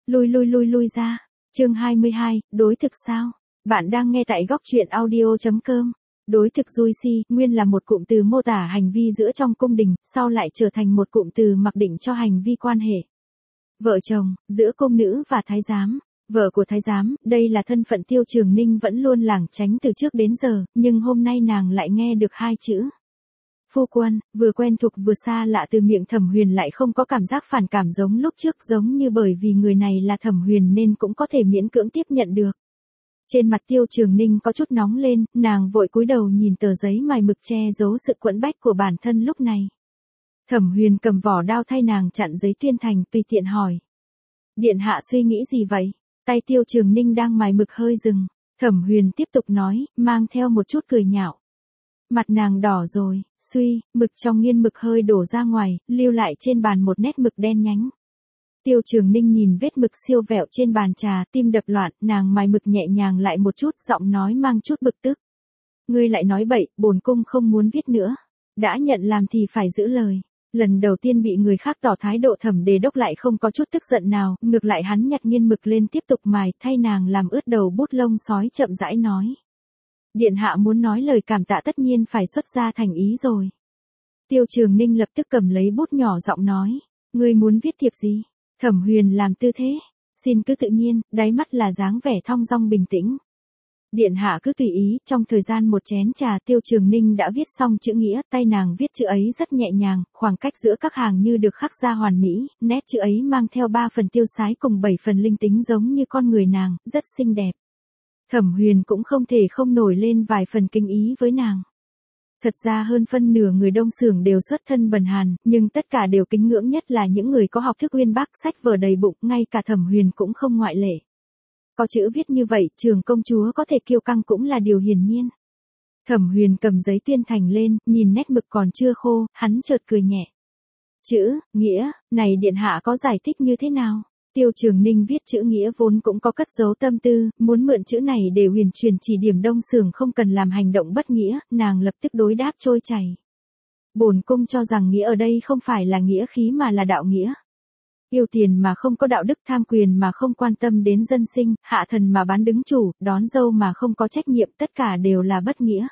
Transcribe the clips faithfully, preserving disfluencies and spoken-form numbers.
Lui lui lui lui ra. Chương hai mươi hai, đối thực sao? Bạn đang nghe tại góc truyện audio chấm com. Đối thực Juicy, nguyên là một cụm từ mô tả hành vi giữa trong cung đình, sau lại trở thành một cụm từ mặc định cho hành vi quan hệ vợ chồng, giữa cung nữ và thái giám. Vợ của thái giám, đây là thân phận Tiêu Trường Ninh vẫn luôn lảng tránh từ trước đến giờ, nhưng hôm nay nàng lại nghe được hai chữ. Phu quân, vừa quen thuộc vừa xa lạ từ miệng Thẩm Huyền lại không có cảm giác phản cảm giống lúc trước, giống như bởi vì người này là Thẩm Huyền nên cũng có thể miễn cưỡng tiếp nhận được. Trên mặt Tiêu Trường Ninh có chút nóng lên, nàng vội cúi đầu nhìn tờ giấy mài mực che giấu sự quẫn bách của bản thân lúc này. Thẩm Huyền cầm vỏ đao thay nàng chặn giấy tuyên thành, tùy tiện hỏi. Điện hạ suy nghĩ gì vậy? Tay Tiêu Trường Ninh đang mài mực hơi dừng. Thẩm Huyền tiếp tục nói, mang theo một chút cười nhạo. Mặt nàng đỏ rồi, suy, mực trong nghiên mực hơi đổ ra ngoài, lưu lại trên bàn một nét mực đen nhánh. Tiêu Trường Ninh nhìn vết mực siêu vẹo trên bàn trà, tim đập loạn, nàng mài mực nhẹ nhàng lại một chút, giọng nói mang chút bực tức. Ngươi lại nói bậy, bổn cung không muốn viết nữa. Đã nhận làm thì phải giữ lời. Lần đầu tiên bị người khác tỏ thái độ, Thẩm Đề Đốc lại không có chút tức giận nào, ngược lại hắn nhặt nghiên mực lên tiếp tục mài, thay nàng làm ướt đầu bút lông sói, chậm rãi nói. Điện hạ muốn nói lời cảm tạ tất nhiên phải xuất ra thành ý rồi. Tiêu Trường Ninh lập tức cầm lấy bút nhỏ giọng nói. Ngươi muốn viết thiệp gì? Thẩm Huyền làm tư thế. Xin cứ tự nhiên, đáy mắt là dáng vẻ thong dong bình tĩnh. Điện hạ cứ tùy ý, trong thời gian một chén trà Tiêu Trường Ninh đã viết xong chữ nghĩa, tay nàng viết chữ ấy rất nhẹ nhàng, khoảng cách giữa các hàng như được khắc ra hoàn mỹ, nét chữ ấy mang theo ba phần tiêu sái cùng bảy phần linh tính giống như con người nàng, rất xinh đẹp. Thẩm Huyền cũng không thể không nổi lên vài phần kinh ý với nàng. Thật ra hơn phân nửa người Đông Xưởng đều xuất thân bần hàn, nhưng tất cả đều kính ngưỡng nhất là những người có học thức uyên bác, sách vở đầy bụng, ngay cả Thẩm Huyền cũng không ngoại lệ. Có chữ viết như vậy, Trường công chúa có thể kiêu căng cũng là điều hiển nhiên. Thẩm Huyền cầm giấy tuyên thành lên, nhìn nét mực còn chưa khô, hắn chợt cười nhẹ. Chữ, nghĩa, này điện hạ có giải thích như thế nào? Tiêu Trường Ninh viết chữ nghĩa vốn cũng có cất giấu tâm tư, muốn mượn chữ này để huyền truyền chỉ điểm Đông Xưởng không cần làm hành động bất nghĩa, nàng lập tức đối đáp trôi chảy. Bổn cung cho rằng nghĩa ở đây không phải là nghĩa khí mà là đạo nghĩa. Yêu tiền mà không có đạo đức, tham quyền mà không quan tâm đến dân sinh, hạ thần mà bán đứng chủ, đón dâu mà không có trách nhiệm, tất cả đều là bất nghĩa.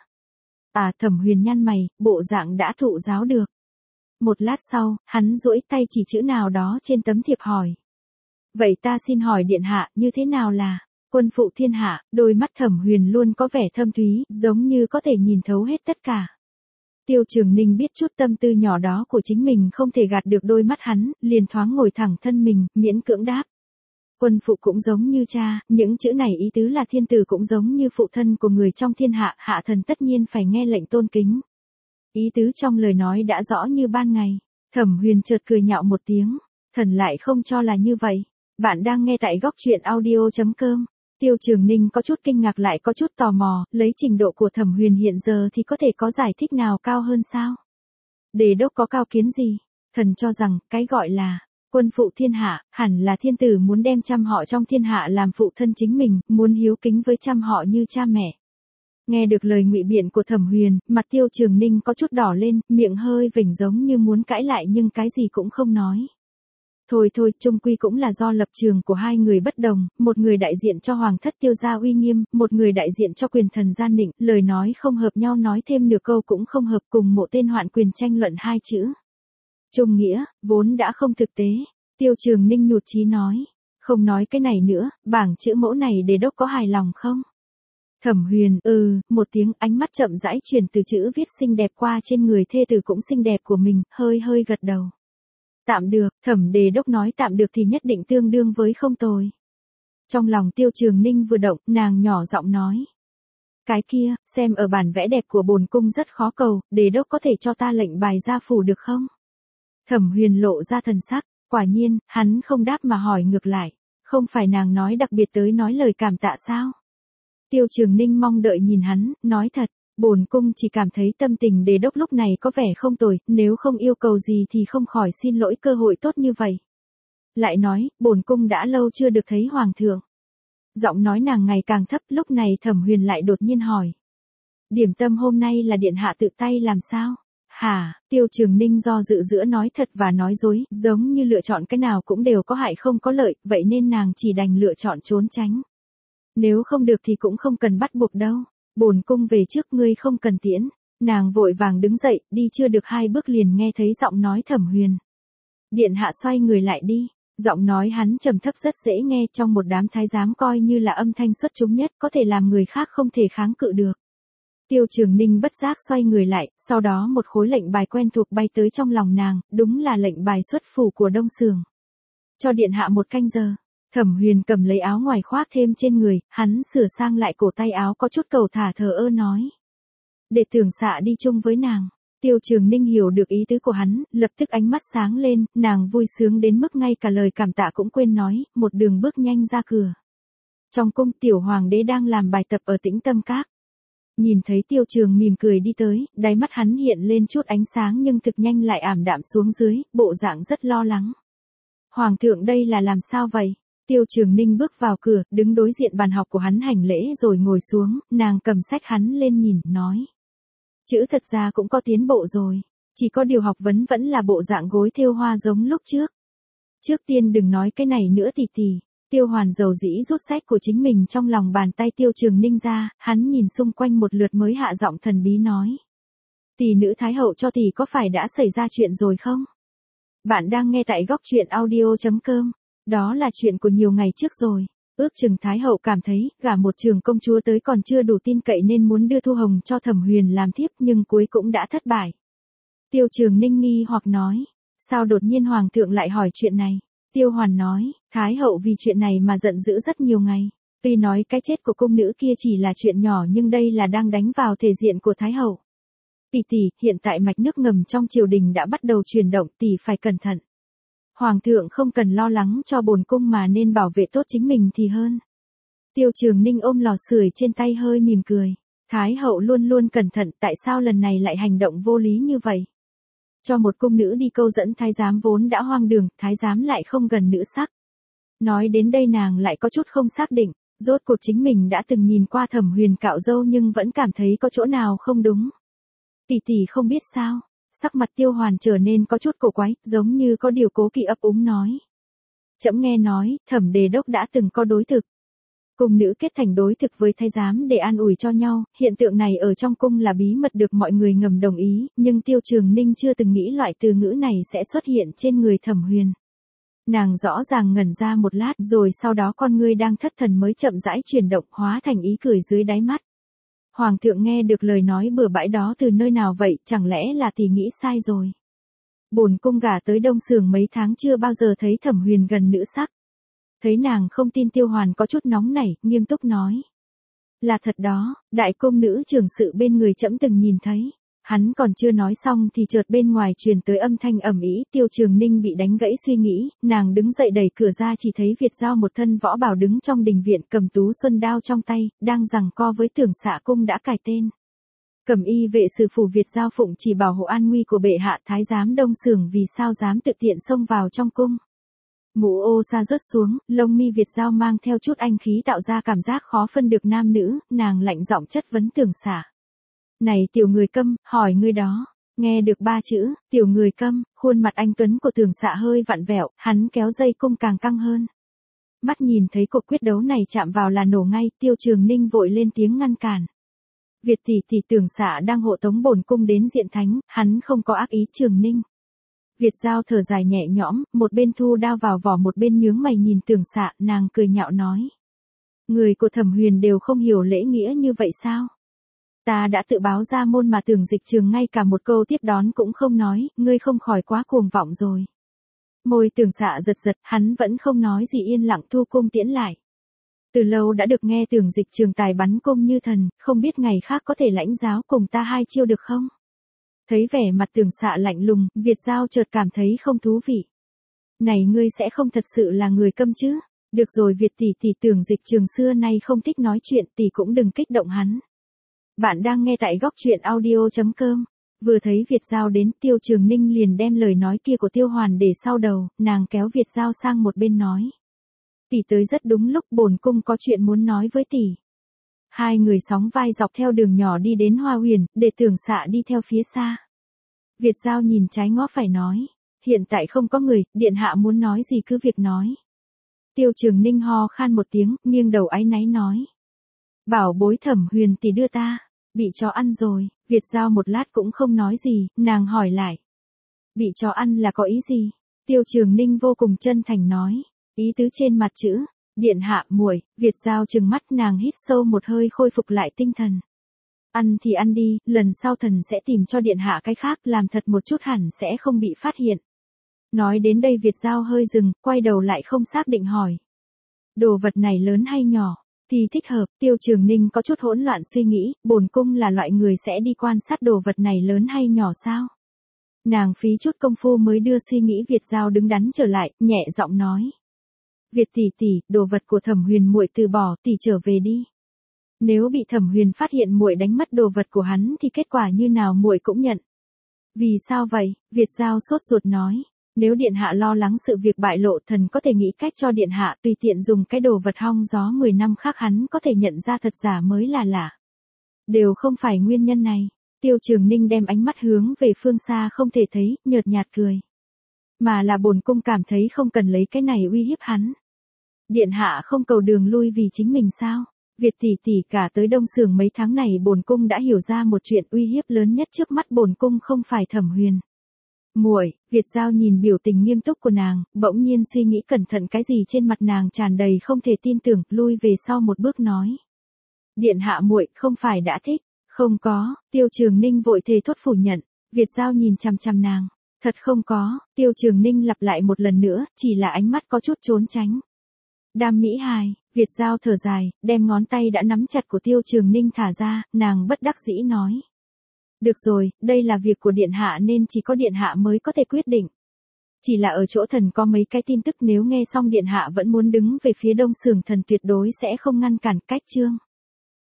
À, Thẩm Huyền nhăn mày, bộ dạng đã thụ giáo được. Một lát sau, hắn duỗi tay chỉ chữ nào đó trên tấm thiệp hỏi. Vậy ta xin hỏi điện hạ, như thế nào là quân phụ thiên hạ? Đôi mắt Thẩm Huyền luôn có vẻ thâm thúy, giống như có thể nhìn thấu hết tất cả. Tiêu Trường Ninh biết chút tâm tư nhỏ đó của chính mình không thể gạt được đôi mắt hắn, liền thoáng ngồi thẳng thân mình, miễn cưỡng đáp. Quân phụ cũng giống như cha, những chữ này ý tứ là thiên tử cũng giống như phụ thân của người trong thiên hạ, hạ thần tất nhiên phải nghe lệnh tôn kính. Ý tứ trong lời nói đã rõ như ban ngày. Thẩm Huyền chợt cười nhạo một tiếng, thần lại không cho là như vậy. Bạn đang nghe tại góc truyện audio chấm com. Tiêu Trường Ninh có chút kinh ngạc lại có chút tò mò, lấy trình độ của Thẩm Huyền hiện giờ thì có thể có giải thích nào cao hơn sao? Đề đốc có cao kiến gì? Thần cho rằng, cái gọi là quân phụ thiên hạ, hẳn là thiên tử muốn đem trăm họ trong thiên hạ làm phụ thân chính mình, muốn hiếu kính với trăm họ như cha mẹ. Nghe được lời ngụy biện của Thẩm Huyền, mặt Tiêu Trường Ninh có chút đỏ lên, miệng hơi vểnh giống như muốn cãi lại nhưng cái gì cũng không nói. Thôi thôi, chung quy cũng là do lập trường của hai người bất đồng, một người đại diện cho hoàng thất Tiêu gia uy nghiêm, một người đại diện cho quyền thần gian nịnh, lời nói không hợp nhau nói thêm nửa câu cũng không hợp, cùng một tên hoạn quyền tranh luận hai chữ. Trung nghĩa, vốn đã không thực tế. Tiêu Trường Ninh nhụt chí nói. Không nói cái này nữa, bảng chữ mẫu này Đề đốc có hài lòng không? Thẩm Huyền, ừ, một tiếng, ánh mắt chậm rãi chuyển từ chữ viết xinh đẹp qua trên người thê tử cũng xinh đẹp của mình, hơi hơi gật đầu. Tạm được, Thẩm Đề Đốc nói tạm được thì nhất định tương đương với không tồi. Trong lòng Tiêu Trường Ninh vừa động, nàng nhỏ giọng nói. Cái kia, xem ở bản vẽ đẹp của bổn cung rất khó cầu, Đề Đốc có thể cho ta lệnh bài ra phủ được không? Thẩm Huyền lộ ra thần sắc, quả nhiên, hắn không đáp mà hỏi ngược lại. Không phải nàng nói đặc biệt tới nói lời cảm tạ sao? Tiêu Trường Ninh mong đợi nhìn hắn, nói thật. Bổn cung chỉ cảm thấy tâm tình Đề Đốc lúc này có vẻ không tồi, nếu không yêu cầu gì thì không khỏi xin lỗi cơ hội tốt như vậy. Lại nói, bổn cung đã lâu chưa được thấy hoàng thượng. Giọng nói nàng ngày càng thấp, lúc này Thẩm Huyền lại đột nhiên hỏi. Điểm tâm hôm nay là điện hạ tự tay làm sao? Hả, Tiêu Trường Ninh do dự giữa nói thật và nói dối, giống như lựa chọn cái nào cũng đều có hại không có lợi, vậy nên nàng chỉ đành lựa chọn trốn tránh. Nếu không được thì cũng không cần bắt buộc đâu, bổn cung về trước ngươi không cần tiễn. Nàng vội vàng đứng dậy, đi chưa được hai bước liền nghe thấy giọng nói Thẩm Huyền. Điện hạ xoay người lại đi, giọng nói hắn trầm thấp rất dễ nghe, trong một đám thái giám coi như là âm thanh xuất chúng nhất, có thể làm người khác không thể kháng cự được. Tiêu Trường Ninh bất giác xoay người lại, sau đó một khối lệnh bài quen thuộc bay tới trong lòng nàng, đúng là lệnh bài xuất phủ của Đông Sường. Cho điện hạ một canh giờ. Thẩm Huyền cầm lấy áo ngoài khoác thêm trên người, hắn sửa sang lại cổ tay áo có chút cầu thả thờ ơ nói. Để Tưởng Xạ đi chung với nàng. Tiêu Trường Ninh hiểu được ý tứ của hắn, lập tức ánh mắt sáng lên, nàng vui sướng đến mức ngay cả lời cảm tạ cũng quên nói, một đường bước nhanh ra cửa. Trong cung tiểu hoàng đế đang làm bài tập ở Tĩnh Tâm Các. Nhìn thấy Tiêu Trường mỉm cười đi tới, đáy mắt hắn hiện lên chút ánh sáng nhưng thực nhanh lại ảm đạm xuống dưới, bộ dạng rất lo lắng. Hoàng thượng đây là làm sao vậy? Tiêu Trường Ninh bước vào cửa, đứng đối diện bàn học của hắn hành lễ rồi ngồi xuống, nàng cầm sách hắn lên nhìn, nói. Chữ thật ra cũng có tiến bộ rồi, chỉ có điều học vấn vẫn là bộ dạng gối thêu hoa giống lúc trước. Trước tiên đừng nói cái này nữa tỷ tỷ. Tiêu Hoàn dầu dĩ rút sách của chính mình trong lòng bàn tay Tiêu Trường Ninh ra, hắn nhìn xung quanh một lượt mới hạ giọng thần bí nói. Tỷ nữ Thái Hậu cho tỷ có phải đã xảy ra chuyện rồi không? Bạn đang nghe tại góc truyện audio chấm com, đó là chuyện của nhiều ngày trước rồi. Ước chừng Thái Hậu cảm thấy, gả một trường công chúa tới còn chưa đủ tin cậy nên muốn đưa Thu Hồng cho Thẩm Huyền làm thiếp nhưng cuối cũng đã thất bại. Tiêu Trường Ninh nghi hoặc nói, sao đột nhiên Hoàng thượng lại hỏi chuyện này? Tiêu Hoàn nói, Thái Hậu vì chuyện này mà giận dữ rất nhiều ngày. Tuy nói cái chết của cung nữ kia chỉ là chuyện nhỏ nhưng đây là đang đánh vào thể diện của Thái Hậu. Tỷ tỷ, hiện tại mạch nước ngầm trong triều đình đã bắt đầu chuyển động, tỷ phải cẩn thận. Hoàng thượng không cần lo lắng cho bổn cung mà nên bảo vệ tốt chính mình thì hơn. Tiêu Trường Ninh ôm lò sưởi trên tay hơi mỉm cười. Thái Hậu luôn luôn cẩn thận, tại sao lần này lại hành động vô lý như vậy? Cho một cung nữ đi câu dẫn thái giám vốn đã hoang đường, thái giám lại không gần nữ sắc. Nói đến đây nàng lại có chút không xác định, rốt cuộc chính mình đã từng nhìn qua Thẩm Huyền cạo râu nhưng vẫn cảm thấy có chỗ nào không đúng. Tỷ tỷ không biết sao, sắc mặt Tiêu Hoàn trở nên có chút cổ quái, giống như có điều cố kỵ ấp úng nói. Trẫm nghe nói, Thẩm Đề Đốc đã từng có đối thực. Cung nữ kết thành đối thực với thái giám để an ủi cho nhau, hiện tượng này ở trong cung là bí mật được mọi người ngầm đồng ý, nhưng Tiêu Trường Ninh chưa từng nghĩ loại từ ngữ này sẽ xuất hiện trên người Thẩm Huyền. Nàng rõ ràng ngẩn ra một lát rồi sau đó con ngươi đang thất thần mới chậm rãi chuyển động hóa thành ý cười dưới đáy mắt. Hoàng thượng nghe được lời nói bừa bãi đó từ nơi nào vậy, chẳng lẽ là tỷ nghĩ sai rồi. Bổn cung gả tới Đông Sường mấy tháng chưa bao giờ thấy Thẩm Huyền gần nữ sắc. Thấy nàng không tin Tiêu Hoàn có chút nóng nảy, nghiêm túc nói. Là thật đó, đại cung nữ trưởng sự bên người trẫm từng nhìn thấy. Hắn còn chưa nói xong thì chợt bên ngoài truyền tới âm thanh ầm ĩ, Tiêu Trường Ninh bị đánh gãy suy nghĩ, nàng đứng dậy đẩy cửa ra chỉ thấy Việt Giao một thân võ bào đứng trong đình viện cầm tú xuân đao trong tay, đang giằng co với Tưởng Xạ cung đã cài tên. Cẩm y vệ sử phủ Việt Giao phụng chỉ bảo hộ an nguy của bệ hạ, thái giám Đông Sường vì sao dám tự tiện xông vào trong cung. Mũ ô sa rớt xuống, lông mi Việt Giao mang theo chút anh khí tạo ra cảm giác khó phân được nam nữ, nàng lạnh giọng chất vấn Tưởng Xạ. Này tiểu người câm, hỏi ngươi đó. Nghe được ba chữ, tiểu người câm, khuôn mặt anh tuấn của Tưởng Xạ hơi vặn vẹo, hắn kéo dây cung càng căng hơn. Mắt nhìn thấy cuộc quyết đấu này chạm vào là nổ ngay, Tiêu Trường Ninh vội lên tiếng ngăn cản. Việt tỷ tỷ Tưởng Xạ đang hộ tống bổn cung đến diện thánh, hắn không có ác ý. Trường Ninh. Việt Giao thở dài nhẹ nhõm, một bên thu đao vào vỏ một bên nhướng mày nhìn Tưởng Xạ, nàng cười nhạo nói. Người của Thẩm Huyền đều không hiểu lễ nghĩa như vậy sao? Ta đã tự báo ra môn mà Tưởng Dịch Trường ngay cả một câu tiếp đón cũng không nói, ngươi không khỏi quá cuồng vọng rồi. Môi Tưởng Xạ giật giật, hắn vẫn không nói gì yên lặng thu cung tiễn lại. Từ lâu đã được nghe Tưởng Dịch Trường tài bắn cung như thần, không biết ngày khác có thể lãnh giáo cùng ta hai chiêu được không? Thấy vẻ mặt Tưởng Xạ lạnh lùng, Việt Giao chợt cảm thấy không thú vị. Này ngươi sẽ không thật sự là người câm chứ? Được rồi Việt tỷ tỷ, Tưởng Dịch Trường xưa nay không thích nói chuyện, tỷ cũng đừng kích động hắn. Bạn đang nghe tại góc truyện audio chấm com. Vừa thấy Việt Giao đến, Tiêu Trường Ninh liền đem lời nói kia của Tiêu Hoàn để sau đầu, nàng kéo Việt Giao sang một bên nói. Tỷ tới rất đúng lúc, bổn cung có chuyện muốn nói với tỷ. Hai người sóng vai dọc theo đường nhỏ đi đến Hoa Huyền, để Tưởng Xạ đi theo phía xa. Việt Giao nhìn trái ngó phải nói. Hiện tại không có người, điện hạ muốn nói gì cứ việc nói. Tiêu Trường Ninh ho khan một tiếng, nghiêng đầu áy náy nói. Bảo bối Thẩm Huyền tỷ đưa ta, bị chó ăn rồi. Việt Giao một lát cũng không nói gì, nàng hỏi lại. Bị chó ăn là có ý gì? Tiêu Trường Ninh vô cùng chân thành nói. Ý tứ trên mặt chữ, điện hạ muội. Việt Giao trừng mắt, nàng hít sâu một hơi khôi phục lại tinh thần. Ăn thì ăn đi, lần sau thần sẽ tìm cho điện hạ cái khác, làm thật một chút hẳn sẽ không bị phát hiện. Nói đến đây Việt Giao hơi dừng, quay đầu lại không xác định hỏi. Đồ vật này lớn hay nhỏ? Thì thích hợp. Tiêu Trường Ninh có chút hỗn loạn suy nghĩ, bổn cung là loại người sẽ đi quan sát đồ vật này lớn hay nhỏ sao? Nàng phí chút công phu mới đưa suy nghĩ Việt Giao đứng đắn trở lại, nhẹ giọng nói. Việt tỷ tỷ, đồ vật của Thẩm Huyền muội từ bỏ, tỷ trở về đi. Nếu bị Thẩm Huyền phát hiện muội đánh mất đồ vật của hắn thì kết quả như nào muội cũng nhận. Vì sao vậy? Việt Giao sốt ruột nói. Nếu điện hạ lo lắng sự việc bại lộ, thần có thể nghĩ cách cho điện hạ tùy tiện dùng cái đồ vật hong gió mười năm khác hắn có thể nhận ra thật giả mới là lạ. Đều không phải nguyên nhân này. Tiêu Trường Ninh đem ánh mắt hướng về phương xa không thể thấy, nhợt nhạt cười. Mà là bổn cung cảm thấy không cần lấy cái này uy hiếp hắn. Điện hạ không cầu đường lui vì chính mình sao? Việt tỷ tỷ, cả tới Đông Sưởng mấy tháng này bổn cung đã hiểu ra một chuyện, uy hiếp lớn nhất trước mắt bổn cung không phải Thẩm Huyền. Muội. Việt Giao nhìn biểu tình nghiêm túc của nàng, bỗng nhiên suy nghĩ cẩn thận cái gì trên mặt nàng tràn đầy không thể tin tưởng, lui về sau một bước nói. Điện hạ muội không phải đã thích, không có. Tiêu Trường Ninh vội thề thốt phủ nhận. Việt Giao nhìn chằm chằm nàng. Thật không có. Tiêu Trường Ninh lặp lại một lần nữa, chỉ là ánh mắt có chút trốn tránh. Đam mỹ hài. Việt Giao thở dài, đem ngón tay đã nắm chặt của Tiêu Trường Ninh thả ra, nàng bất đắc dĩ nói. Được rồi, đây là việc của điện hạ nên chỉ có điện hạ mới có thể quyết định. Chỉ là ở chỗ thần có mấy cái tin tức, nếu nghe xong điện hạ vẫn muốn đứng về phía Đông Sưởng, thần tuyệt đối sẽ không ngăn cản. Cách chương